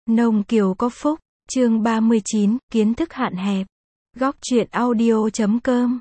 Nông Kiều có phúc, chương 39, kiến thức hạn hẹp. Góc truyện audio.com.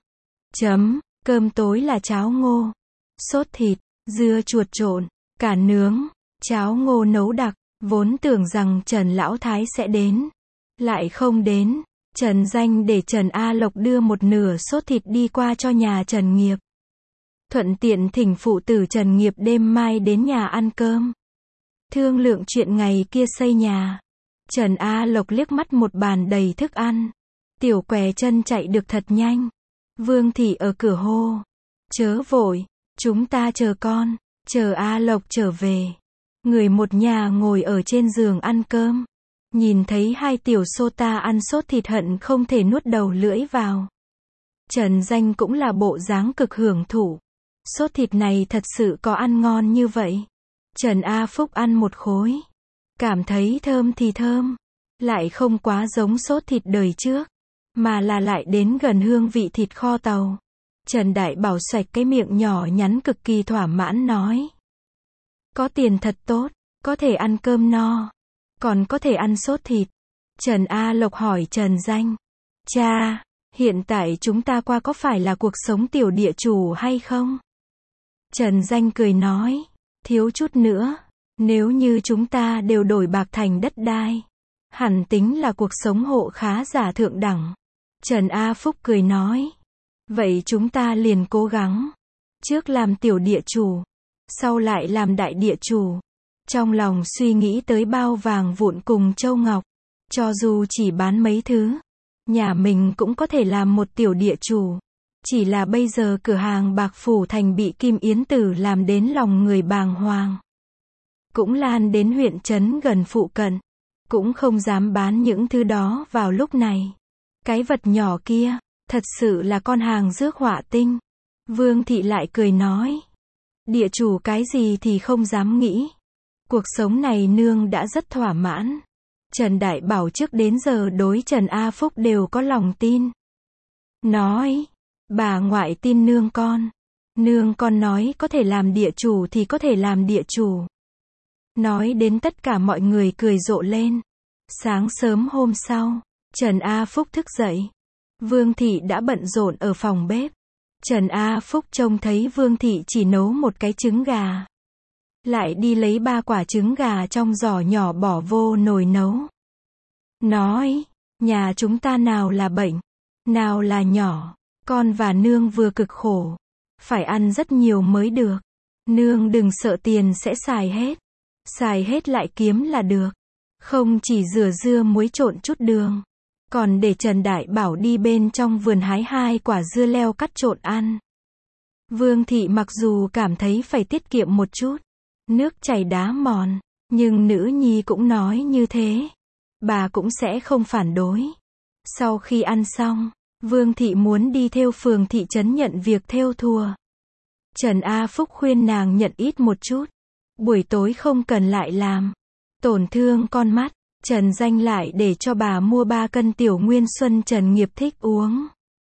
Cơm tối là cháo ngô, sốt thịt, dưa chuột trộn, cả nướng, cháo ngô nấu đặc, vốn tưởng rằng Trần Lão Thái sẽ đến. Lại không đến, Trần Danh để Trần A Lộc đưa một nửa sốt thịt đi qua cho nhà Trần Nghiệp. Thuận tiện thỉnh phụ tử Trần Nghiệp đêm mai đến nhà ăn cơm. Thương lượng chuyện ngày kia xây nhà. Trần A Lộc liếc mắt một bàn đầy thức ăn. Tiểu què chân chạy được thật nhanh. Vương Thị ở cửa hô. Chớ vội, chúng ta chờ con, chờ A Lộc trở về. Người một nhà ngồi ở trên giường ăn cơm. Nhìn thấy hai tiểu sô ta ăn sốt thịt hận không thể nuốt đầu lưỡi vào. Trần Danh cũng là bộ dáng cực hưởng thụ. Sốt thịt này thật sự có ăn ngon như vậy. Trần A Phúc ăn một khối. Cảm thấy thơm thì thơm. Lại không quá giống sốt thịt đời trước. Mà là lại đến gần hương vị thịt kho tàu. Trần Đại Bảo xoạch cái miệng nhỏ nhắn cực kỳ thỏa mãn nói. Có tiền thật tốt. Có thể ăn cơm no. Còn có thể ăn sốt thịt. Trần A Lộc hỏi Trần Danh. Cha, hiện tại chúng ta qua có phải là cuộc sống tiểu địa chủ hay không? Trần Danh cười nói. Thiếu chút nữa. Nếu như chúng ta đều đổi bạc thành đất đai. Hẳn tính là cuộc sống hộ khá giả thượng đẳng. Trần A Phúc cười nói. Vậy chúng ta liền cố gắng. Trước làm tiểu địa chủ. Sau lại làm đại địa chủ. Trong lòng suy nghĩ tới bao vàng vụn cùng châu ngọc. Cho dù chỉ bán mấy thứ. Nhà mình cũng có thể làm một tiểu địa chủ. Chỉ là bây giờ cửa hàng bạc phủ thành bị Kim Yến Tử làm đến lòng người bàng hoàng. Cũng lan đến huyện trấn gần phụ cận. Cũng không dám bán những thứ đó vào lúc này. Cái vật nhỏ kia, thật sự là con hàng rước họa tinh. Vương Thị lại cười nói. Địa chủ cái gì thì không dám nghĩ. Cuộc sống này nương đã rất thỏa mãn. Trần Đại Bảo trước đến giờ đối Trần A Phúc đều có lòng tin. Nói, bà ngoại tin nương con. Nương con nói có thể làm địa chủ thì có thể làm địa chủ. Nói đến tất cả mọi người cười rộ lên. Sáng sớm hôm sau, Trần A Phúc thức dậy. Vương Thị đã bận rộn ở phòng bếp. Trần A Phúc trông thấy Vương Thị chỉ nấu một cái trứng gà. Lại đi lấy 3 quả trứng gà trong giỏ nhỏ bỏ vô nồi nấu. Nói, nhà chúng ta nào là bệnh, nào là nhỏ. Con và nương vừa cực khổ. Phải ăn rất nhiều mới được. Nương đừng sợ tiền sẽ xài hết. Xài hết lại kiếm là được. Không chỉ rửa dưa muối trộn chút đường. Còn để Trần Đại Bảo đi bên trong vườn hái 2 quả dưa leo cắt trộn ăn. Vương Thị mặc dù cảm thấy phải tiết kiệm một chút. Nước chảy đá mòn. Nhưng nữ nhi cũng nói như thế. Bà cũng sẽ không phản đối. Sau khi ăn xong, Vương Thị muốn đi theo phường thị trấn nhận việc thêu thùa. Trần A Phúc khuyên nàng nhận ít một chút. Buổi tối không cần lại làm. Tổn thương con mắt. Trần Danh lại để cho bà mua 3 cân tiểu nguyên xuân Trần Nghiệp thích uống.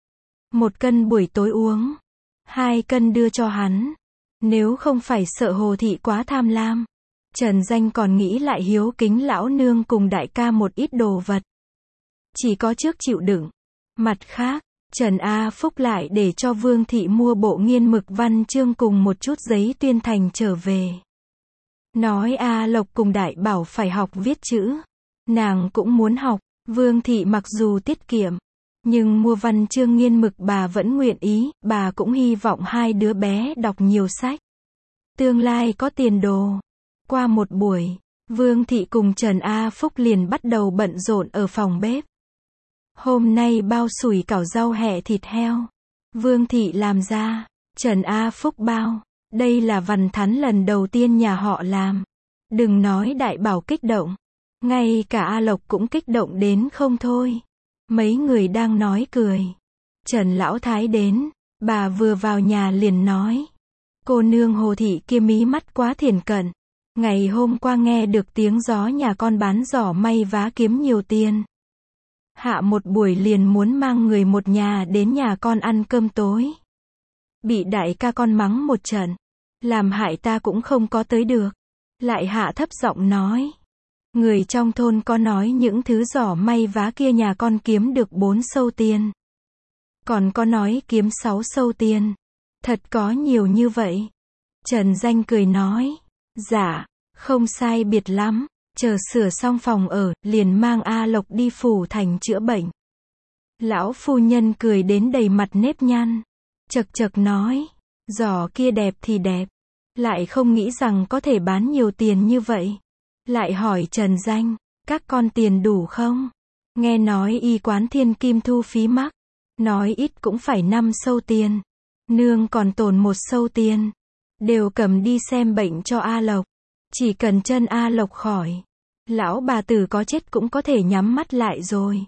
1 cân buổi tối uống. 2 cân đưa cho hắn. Nếu không phải sợ Hồ Thị quá tham lam. Trần Danh còn nghĩ lại hiếu kính lão nương cùng đại ca một ít đồ vật. Chỉ có trước chịu đựng. Mặt khác, Trần A Phúc lại để cho Vương Thị mua bộ nghiên mực văn chương cùng một chút giấy tuyên thành trở về. Nói A Lộc cùng Đại Bảo phải học viết chữ. Nàng cũng muốn học. Vương Thị mặc dù tiết kiệm, nhưng mua văn chương nghiên mực bà vẫn nguyện ý. Bà cũng hy vọng 2 đứa bé đọc nhiều sách. Tương lai có tiền đồ. Qua một buổi, Vương Thị cùng Trần A Phúc liền bắt đầu bận rộn ở phòng bếp. Hôm nay bao sủi cảo rau hẹ thịt heo. Vương Thị làm ra. Trần A Phúc bao. Đây là vằn thắn lần đầu tiên nhà họ làm. Đừng nói Đại Bảo kích động. Ngay cả A Lộc cũng kích động đến không thôi. Mấy người đang nói cười. Trần Lão Thái đến. Bà vừa vào nhà liền nói. Cô nương Hồ Thị kia mí mắt quá thiển cận. Ngày hôm qua nghe được tiếng gió nhà con bán giỏ may vá kiếm nhiều tiền. Hạ một buổi liền muốn mang người một nhà đến nhà con ăn cơm tối. Bị đại ca con mắng một trận. Làm hại ta cũng không có tới được. Lại hạ thấp giọng nói. Người trong thôn có nói những thứ giỏ may vá kia nhà con kiếm được 4 sâu tiền. Còn có nói kiếm 6 sâu tiền. Thật có nhiều như vậy. Trần Danh cười nói. Dạ, không sai biệt lắm. Chờ sửa xong phòng ở, liền mang A Lộc đi phủ thành chữa bệnh. Lão phu nhân cười đến đầy mặt nếp nhăn. Chật chật nói. Giỏ kia đẹp thì đẹp. Lại không nghĩ rằng có thể bán nhiều tiền như vậy. Lại hỏi Trần Danh, các con tiền đủ không? Nghe nói y quán Thiên Kim thu phí mắc. Nói ít cũng phải 5 sâu tiền. Nương còn tồn 1 sâu tiền. Đều cầm đi xem bệnh cho A Lộc. Chỉ cần chân A Lộc khỏi. Lão bà tử có chết cũng có thể nhắm mắt lại rồi.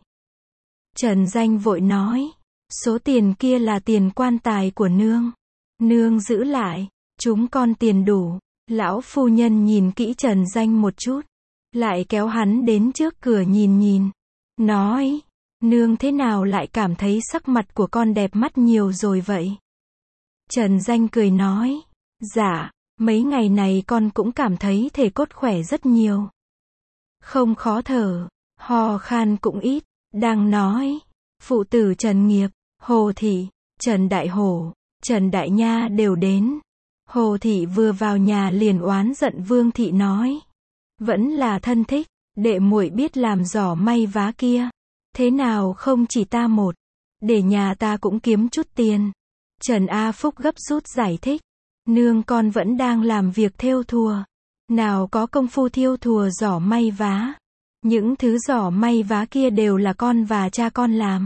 Trần Danh vội nói. Số tiền kia là tiền quan tài của nương. Nương giữ lại. Chúng con tiền đủ. Lão phu nhân nhìn kỹ Trần Danh một chút. Lại kéo hắn đến trước cửa nhìn. Nói. Nương thế nào lại cảm thấy sắc mặt của con đẹp mắt nhiều rồi vậy? Trần Danh cười nói. Dạ, mấy ngày này con cũng cảm thấy thể cốt khỏe rất nhiều. Không khó thở, ho khan cũng ít. Đang nói. Phụ tử Trần Nghiệp, Hồ Thị, Trần Đại Hổ, Trần Đại Nha đều đến. Hồ Thị vừa vào nhà liền oán giận Vương Thị nói. Vẫn là thân thích, đệ muội biết làm giỏ may vá kia. Thế nào không chỉ ta một, để nhà ta cũng kiếm chút tiền. Trần A Phúc gấp rút giải thích. Nương con vẫn đang làm việc thêu thùa. Nào có công phu thêu thùa giỏ may vá. Những thứ giỏ may vá kia đều là con và cha con làm.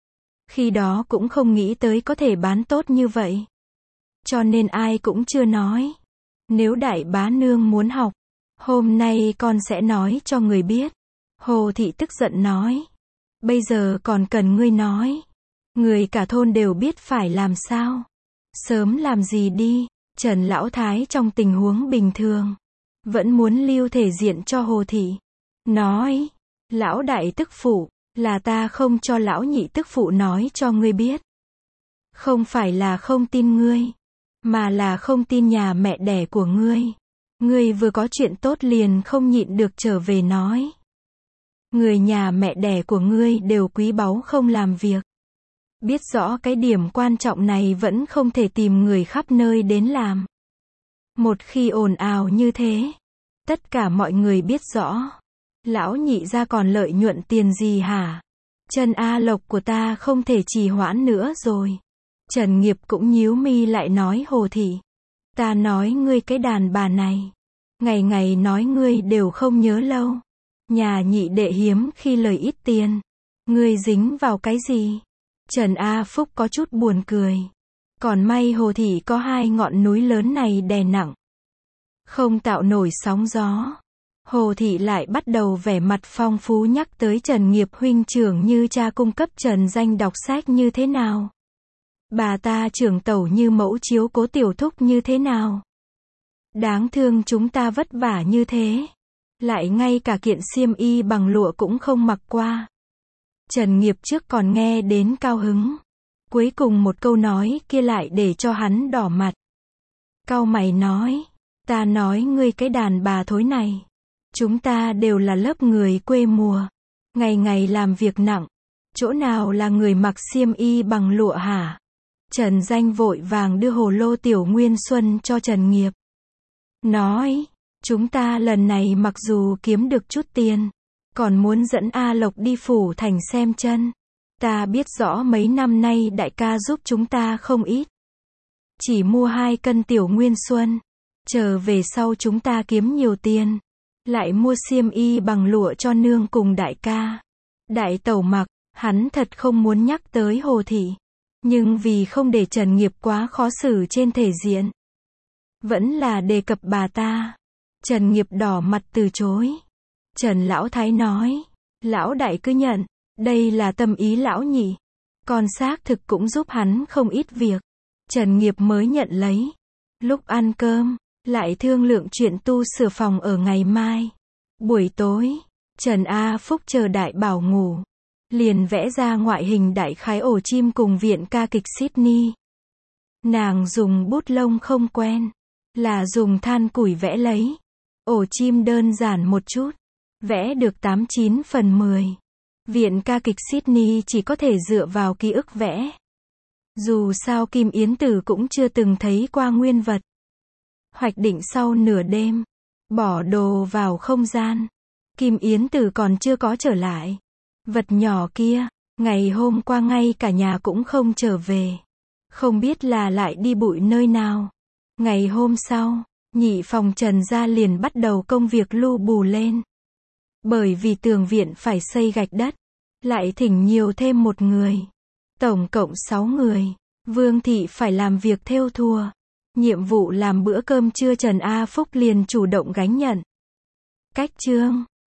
Khi đó cũng không nghĩ tới có thể bán tốt như vậy. Cho nên ai cũng chưa nói. Nếu đại bá nương muốn học, hôm nay con sẽ nói cho người biết. Hồ Thị tức giận nói. Bây giờ còn cần ngươi nói. Người cả thôn đều biết phải làm sao. Sớm làm gì đi. Trần Lão Thái trong tình huống bình thường. Vẫn muốn lưu thể diện cho Hồ Thị. Nói. Lão đại tức phụ. Là ta không cho lão nhị tức phụ nói cho ngươi biết. Không phải là không tin ngươi. Mà là không tin nhà mẹ đẻ của ngươi. Ngươi vừa có chuyện tốt liền không nhịn được trở về nói. Người nhà mẹ đẻ của ngươi đều quý báu không làm việc. Biết rõ cái điểm quan trọng này vẫn không thể tìm người khắp nơi đến làm. Một khi ồn ào như thế, tất cả mọi người biết rõ. Lão nhị ra còn lợi nhuận tiền gì hả? Chân A Lộc của ta không thể trì hoãn nữa rồi. Trần Nghiệp cũng nhíu mi lại nói Hồ Thị. Ta nói ngươi cái đàn bà này. Ngày ngày nói ngươi đều không nhớ lâu. Nhà nhị đệ hiếm khi lời ít tiền. Ngươi dính vào cái gì? Trần A Phúc có chút buồn cười. Còn may Hồ Thị có 2 ngọn núi lớn này đè nặng. Không tạo nổi sóng gió. Hồ Thị lại bắt đầu vẻ mặt phong phú nhắc tới Trần Nghiệp huynh trưởng như cha cung cấp Trần Danh đọc sách như thế nào. Bà ta trưởng tẩu như mẫu chiếu cố tiểu thúc như thế nào. Đáng thương chúng ta vất vả như thế. Lại ngay cả kiện xiêm y bằng lụa cũng không mặc qua. Trần Nghiệp trước còn nghe đến cao hứng. Cuối cùng một câu nói kia lại để cho hắn đỏ mặt. Cau mày nói. Ta nói ngươi cái đàn bà thối này. Chúng ta đều là lớp người quê mùa. Ngày ngày làm việc nặng. Chỗ nào là người mặc xiêm y bằng lụa hả? Trần Danh vội vàng đưa hồ lô tiểu nguyên xuân cho Trần Nghiệp. Nói. Chúng ta lần này mặc dù kiếm được chút tiền. Còn muốn dẫn A Lộc đi phủ thành xem chân. Ta biết rõ mấy năm nay đại ca giúp chúng ta không ít. Chỉ mua 2 cân tiểu nguyên xuân. Chờ về sau chúng ta kiếm nhiều tiền. Lại mua xiêm y bằng lụa cho nương cùng đại ca. Đại tẩu mặc, hắn thật không muốn nhắc tới Hồ Thị. Nhưng vì không để Trần Nghiệp quá khó xử trên thể diện. Vẫn là đề cập bà ta. Trần Nghiệp đỏ mặt từ chối. Trần Lão Thái nói. Lão đại cứ nhận. Đây là tâm ý lão nhị. Còn xác thực cũng giúp hắn không ít việc. Trần Nghiệp mới nhận lấy. Lúc ăn cơm, lại thương lượng chuyện tu sửa phòng ở ngày mai. Buổi tối, Trần A Phúc chờ đại bảo ngủ. Liền vẽ ra ngoại hình đại khái ổ chim cùng viện ca kịch Sydney. Nàng dùng bút lông không quen. Là dùng than củi vẽ lấy. Ổ chim đơn giản một chút. Vẽ được 89 phần 10. Viện ca kịch Sydney chỉ có thể dựa vào ký ức vẽ. Dù sao Kim Yến Tử cũng chưa từng thấy qua nguyên vật. Hoạch định sau nửa đêm. Bỏ đồ vào không gian. Kim Yến Tử còn chưa có trở lại. Vật nhỏ kia, ngày hôm qua ngay cả nhà cũng không trở về. Không biết là lại đi bụi nơi nào. Ngày hôm sau, nhị phòng Trần gia liền bắt đầu công việc lu bù lên. Bởi vì tường viện phải xây gạch đất, lại thỉnh nhiều thêm một người. Tổng cộng 6 người. Vương thị phải làm việc thêu thùa. Nhiệm vụ làm bữa cơm trưa Trần A Phúc liền chủ động gánh nhận. Cách chương